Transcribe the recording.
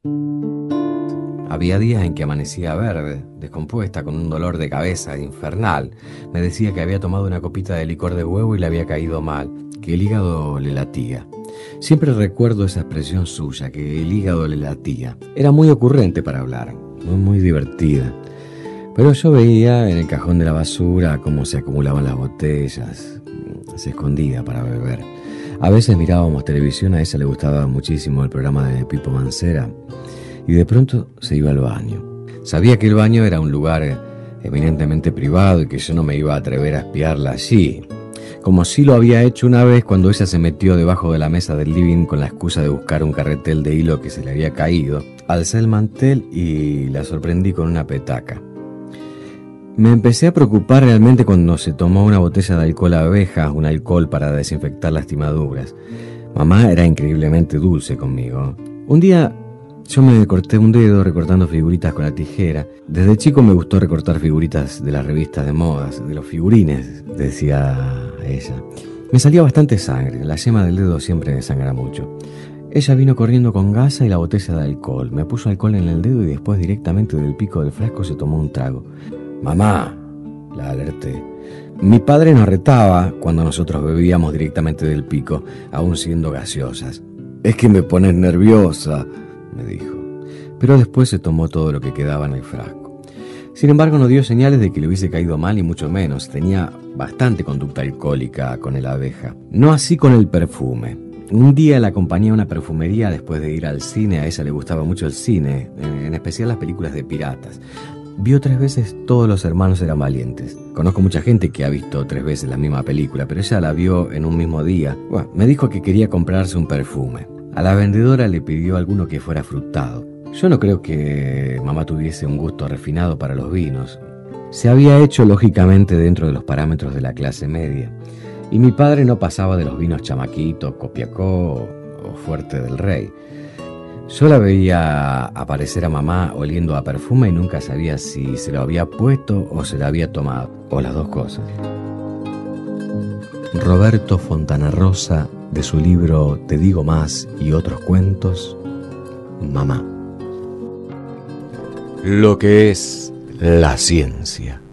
Había días en que amanecía verde, descompuesta, con un dolor de cabeza infernal. Me decía que había tomado una copita de licor de huevo y le había caído mal, que el hígado le latía. Siempre recuerdo esa expresión suya, que el hígado le latía. Era muy ocurrente para hablar, muy divertida. Pero yo veía en el cajón de la basura cómo se acumulaban las botellas. Se escondía para beber. A veces mirábamos televisión, a ella le gustaba muchísimo el programa de Pipo Mancera, y de pronto se iba al baño. Sabía que el baño era un lugar eminentemente privado y que yo no me iba a atrever a espiarla allí, como sí lo había hecho una vez cuando ella se metió debajo de la mesa del living con la excusa de buscar un carretel de hilo que se le había caído. Alcé el mantel y la sorprendí con una petaca. Me empecé a preocupar realmente cuando se tomó una botella de alcohol a abejas, un alcohol para desinfectar lastimaduras. Mamá era increíblemente dulce conmigo. Un día yo me corté un dedo recortando figuritas con la tijera. Desde chico me gustó recortar figuritas de las revistas de modas, de los figurines, decía ella. Me salía bastante sangre, la yema del dedo siempre me sangra mucho. Ella vino corriendo con gasa y la botella de alcohol. Me puso alcohol en el dedo y después directamente del pico del frasco se tomó un trago. «Mamá», la alerté. Mi padre nos retaba cuando nosotros bebíamos directamente del pico, aún siendo gaseosas. «Es que me pones nerviosa», me dijo. Pero después se tomó todo lo que quedaba en el frasco. Sin embargo, no dio señales de que le hubiese caído mal y mucho menos. Tenía bastante conducta alcohólica con el abeja. No así con el perfume. Un día la acompañé a una perfumería después de ir al cine. A ella le gustaba mucho el cine, en especial las películas de piratas. Vio 3 veces Todos los hermanos eran valientes. Conozco mucha gente que ha visto 3 veces la misma película, pero ella la vio en un mismo día. Bueno, me dijo que quería comprarse un perfume. A la vendedora le pidió alguno que fuera frutado. Yo no creo que mamá tuviese un gusto refinado para los vinos. Se había hecho lógicamente dentro de los parámetros de la clase media. Y mi padre no pasaba de los vinos Chamaquito, Copiapó o Fuerte del Rey. Yo la veía aparecer a mamá oliendo a perfume y nunca sabía si se lo había puesto o se lo había tomado, o las dos cosas. Roberto Fontana Rosa, de su libro Te digo más y otros cuentos, Mamá. Lo que es la ciencia.